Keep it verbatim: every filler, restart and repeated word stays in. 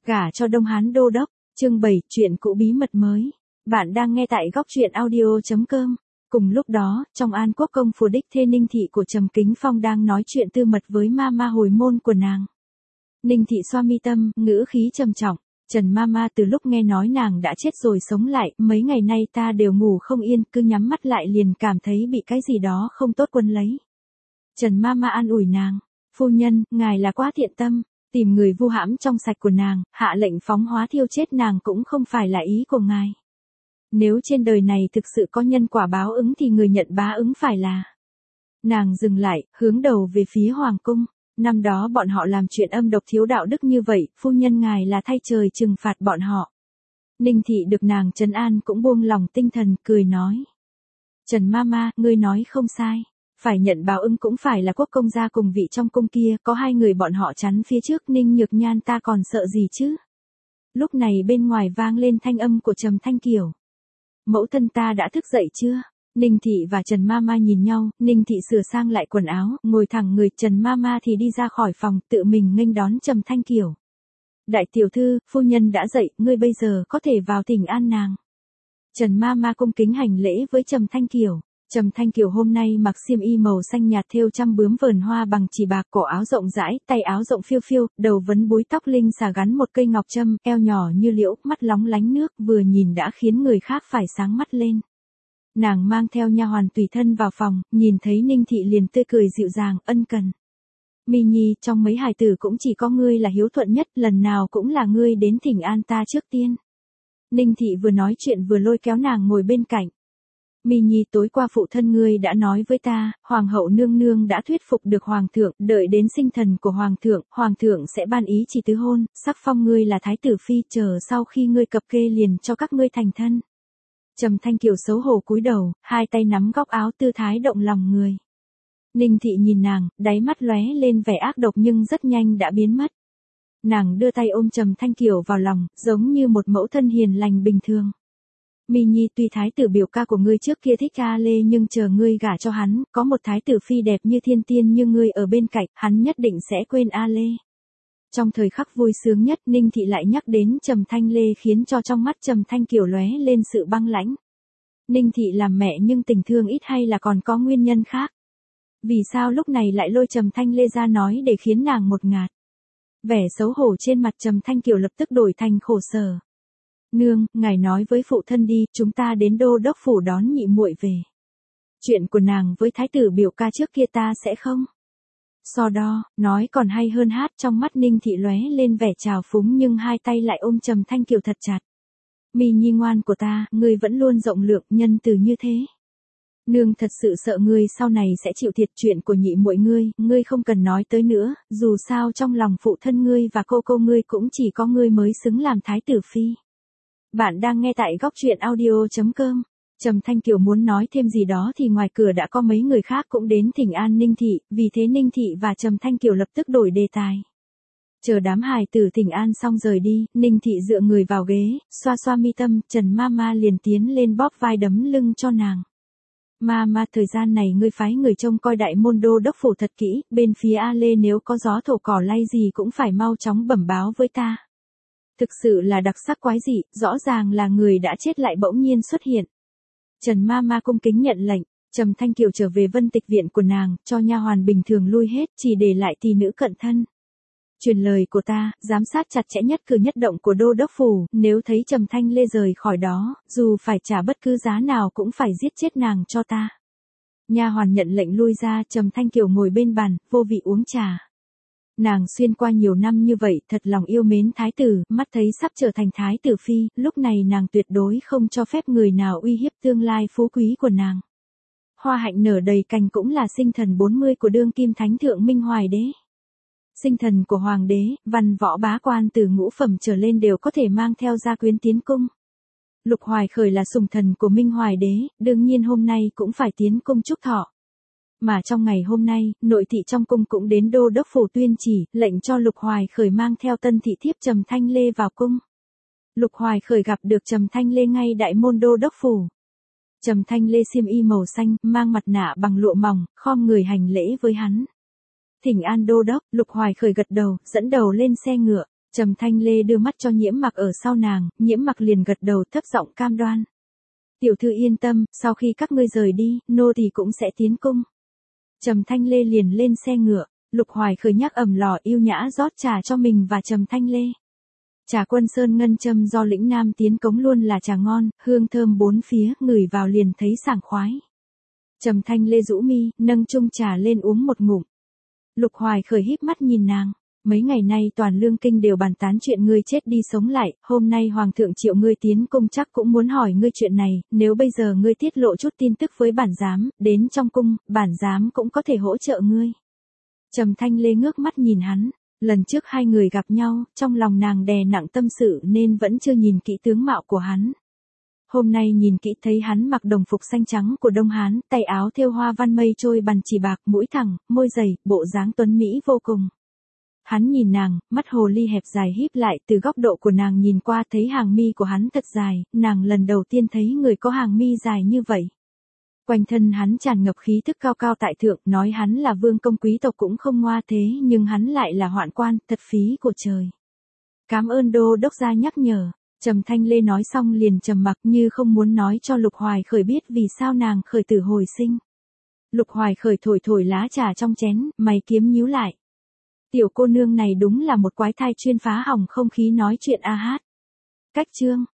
Gả cho Đông Hán Đô Đốc, chương bảy, chuyện cũ bí mật mới. Bạn đang nghe tại góc truyện audio.com. Cùng lúc đó, trong An Quốc công phủ đích thê Ninh Thị của Trầm Kính Phong đang nói chuyện tư mật với ma ma hồi môn của nàng. Ninh Thị xoa mi tâm, ngữ khí trầm trọng. Trần Mama từ lúc nghe nói nàng đã chết rồi sống lại, mấy ngày nay ta đều ngủ không yên, cứ nhắm mắt lại liền cảm thấy bị cái gì đó không tốt quấn lấy. Trần Mama an ủi nàng, phu nhân, ngài là quá thiện tâm, tìm người vu hãm trong sạch của nàng, hạ lệnh phóng hóa thiêu chết nàng cũng không phải là ý của ngài. Nếu trên đời này thực sự có nhân quả báo ứng thì người nhận bá ứng phải là. Nàng dừng lại, hướng đầu về phía hoàng cung. Năm đó bọn họ làm chuyện âm độc thiếu đạo đức như vậy, phu nhân ngài là thay trời trừng phạt bọn họ. Ninh Thị được nàng trấn an cũng buông lòng tinh thần, cười nói. Trần Mama, ngươi nói không sai. Phải nhận báo ứng cũng phải là quốc công gia cùng vị trong cung kia, có hai người bọn họ chắn phía trước, Ninh Nhược Nhan ta còn sợ gì chứ. Lúc này bên ngoài vang lên thanh âm của Trầm Thanh Kiều. Mẫu thân ta đã thức dậy chưa? Ninh Thị và Trần Mama nhìn nhau, Ninh Thị sửa sang lại quần áo, ngồi thẳng người, Trần Mama thì đi ra khỏi phòng, tự mình nghênh đón Trầm Thanh Kiều. Đại tiểu thư, phu nhân đã dậy, ngươi bây giờ có thể vào thỉnh an nàng. Trần Mama cung kính hành lễ với Trầm Thanh Kiều. Trầm Thanh Kiều hôm nay mặc xiêm y màu xanh nhạt thêu trăm bướm vờn hoa bằng chỉ bạc, cổ áo rộng rãi, tay áo rộng phiêu phiêu, đầu vấn búi tóc linh xà gắn một cây ngọc trâm, eo nhỏ như liễu, mắt lóng lánh nước, vừa nhìn đã khiến người khác phải sáng mắt lên. Nàng mang theo nha hoàn tùy thân vào phòng, nhìn thấy Ninh Thị liền tươi cười dịu dàng, ân cần. Mi Nhi, trong mấy hài tử cũng chỉ có ngươi là hiếu thuận nhất, lần nào cũng là ngươi đến thỉnh an ta trước tiên. Ninh Thị vừa nói chuyện vừa lôi kéo nàng ngồi bên cạnh. Mi Nhi, tối qua phụ thân ngươi đã nói với ta, hoàng hậu nương nương đã thuyết phục được hoàng thượng, đợi đến sinh thần của hoàng thượng, hoàng thượng sẽ ban ý chỉ tứ hôn, sắc phong ngươi là thái tử phi, chờ sau khi ngươi cập kê liền cho các ngươi thành thân. Trầm Thanh Kiều xấu hổ cúi đầu, hai tay nắm góc áo, tư thái động lòng người. Ninh Thị nhìn nàng, đáy mắt lóe lên vẻ ác độc nhưng rất nhanh đã biến mất. Nàng đưa tay ôm Trầm Thanh Kiều vào lòng, giống như một mẫu thân hiền lành bình thường. Mi Nhi, tuy thái tử biểu ca của ngươi trước kia thích A Lê nhưng chờ ngươi gả cho hắn, có một thái tử phi đẹp như thiên tiên như ngươi ở bên cạnh, hắn nhất định sẽ quên A Lê. Trong thời khắc vui sướng nhất, Ninh Thị lại nhắc đến Trầm Thanh Lê khiến cho trong mắt Trầm Thanh Kiều lóe lên sự băng lãnh. Ninh Thị làm mẹ nhưng tình thương ít hay là còn có nguyên nhân khác? Vì sao lúc này lại lôi Trầm Thanh Lê ra nói để khiến nàng một ngạt? Vẻ xấu hổ trên mặt Trầm Thanh Kiều lập tức đổi thành khổ sở. Nương, ngài nói với phụ thân đi, chúng ta đến đô đốc phủ đón nhị muội về. Chuyện của nàng với thái tử biểu ca trước kia ta sẽ không so đo, nói còn hay hơn hát. Trong mắt Ninh Thị lóe lên vẻ trào phúng nhưng hai tay lại ôm Trầm Thanh Kiều thật chặt. Mi Nhi ngoan của ta, ngươi vẫn luôn rộng lượng, nhân từ như thế. Nương thật sự sợ ngươi sau này sẽ chịu thiệt, chuyện của nhị muội ngươi, ngươi không cần nói tới nữa, dù sao trong lòng phụ thân ngươi và cô cô ngươi cũng chỉ có ngươi mới xứng làm thái tử phi. Bạn đang nghe tại góc truyện audio.com. Trầm Thanh Kiều muốn nói thêm gì đó thì ngoài cửa đã có mấy người khác cũng đến thỉnh an Ninh Thị, vì thế Ninh Thị và Trầm Thanh Kiều lập tức đổi đề tài. Chờ đám hài tử thỉnh an xong rời đi, Ninh Thị dựa người vào ghế, xoa xoa mi tâm, Trần Mama liền tiến lên bóp vai đấm lưng cho nàng. Mama, thời gian này ngươi phái người trông coi đại môn đô đốc phủ thật kỹ, bên phía A Lê nếu có gió thổ cỏ lay gì cũng phải mau chóng bẩm báo với ta. Thực sự là đặc sắc quái dị, rõ ràng là người đã chết lại bỗng nhiên xuất hiện. Trần Mama cung kính nhận lệnh, Trầm Thanh Kiều trở về Vân Tịch viện của nàng, cho nha hoàn bình thường lui hết, chỉ để lại tỷ nữ cận thân. Truyền lời của ta, giám sát chặt chẽ nhất cử nhất động của đô đốc phủ, nếu thấy Trầm Thanh Lê rời khỏi đó, dù phải trả bất cứ giá nào cũng phải giết chết nàng cho ta. Nha hoàn nhận lệnh lui ra, Trầm Thanh Kiều ngồi bên bàn, vô vị uống trà. Nàng xuyên qua nhiều năm như vậy, thật lòng yêu mến thái tử, mắt thấy sắp trở thành thái tử phi, lúc này nàng tuyệt đối không cho phép người nào uy hiếp tương lai phú quý của nàng. Hoa hạnh nở đầy cành cũng là sinh thần bốn mươi của đương kim thánh thượng Minh Hoài đế. Sinh thần của hoàng đế, văn võ bá quan từ ngũ phẩm trở lên đều có thể mang theo gia quyến tiến cung. Lục Hoài Khởi là sủng thần của Minh Hoài đế, đương nhiên hôm nay cũng phải tiến cung chúc thọ. Mà trong ngày hôm nay, nội thị trong cung cũng đến đô đốc phủ tuyên chỉ, lệnh cho Lục Hoài Khởi mang theo tân thị thiếp Trầm Thanh Lê vào cung. Lục Hoài Khởi gặp được Trầm Thanh Lê ngay đại môn đô đốc phủ. Trầm Thanh Lê xiêm y màu xanh, mang mặt nạ bằng lụa mỏng, khom người hành lễ với hắn. Thỉnh an đô đốc, Lục Hoài Khởi gật đầu, dẫn đầu lên xe ngựa. Trầm Thanh Lê đưa mắt cho Nhiễm Mặc ở sau nàng, Nhiễm Mặc liền gật đầu thấp giọng cam đoan. Tiểu thư yên tâm, sau khi các ngươi rời đi, nô tỳ cũng sẽ tiến cung. Trầm Thanh Lê liền lên xe ngựa, Lục Hoài Khởi nhắc ẩm lò yêu nhã rót trà cho mình và Trầm Thanh Lê. Trà Quân Sơn ngân châm do lĩnh nam tiến cống luôn là trà ngon, hương thơm bốn phía, ngửi vào liền thấy sảng khoái. Trầm Thanh Lê rũ mi, nâng chung trà lên uống một ngụm. Lục Hoài Khởi híp mắt nhìn nàng. Mấy ngày nay toàn lương kinh đều bàn tán chuyện ngươi chết đi sống lại, hôm nay hoàng thượng triệu ngươi tiến cung chắc cũng muốn hỏi ngươi chuyện này, nếu bây giờ ngươi tiết lộ chút tin tức với bản giám, đến trong cung, bản giám cũng có thể hỗ trợ ngươi. Trầm Thanh Lê ngước mắt nhìn hắn, lần trước hai người gặp nhau, trong lòng nàng đè nặng tâm sự nên vẫn chưa nhìn kỹ tướng mạo của hắn. Hôm nay nhìn kỹ thấy hắn mặc đồng phục xanh trắng của Đông Hán, tay áo thêu hoa văn mây trôi bằn chỉ bạc, mũi thẳng, môi dày, bộ dáng tuấn mỹ vô cùng. Hắn nhìn nàng, mắt hồ ly hẹp dài híp lại, từ góc độ của nàng nhìn qua thấy hàng mi của hắn thật dài, nàng lần đầu tiên thấy người có hàng mi dài như vậy. Quanh thân hắn tràn ngập khí thức cao cao tại thượng, nói hắn là vương công quý tộc cũng không ngoa thế, nhưng hắn lại là hoạn quan, thật phí của trời. Cảm ơn đô đốc gia nhắc nhở. Trầm Thanh Lê nói xong liền trầm mặc như không muốn nói cho Lục Hoài Khởi biết vì sao nàng khởi tử hồi sinh. Lục Hoài Khởi thổi thổi lá trà trong chén, mày kiếm nhíu lại. Tiểu cô nương này đúng là một quái thai chuyên phá hỏng không khí nói chuyện a hát. Cách chương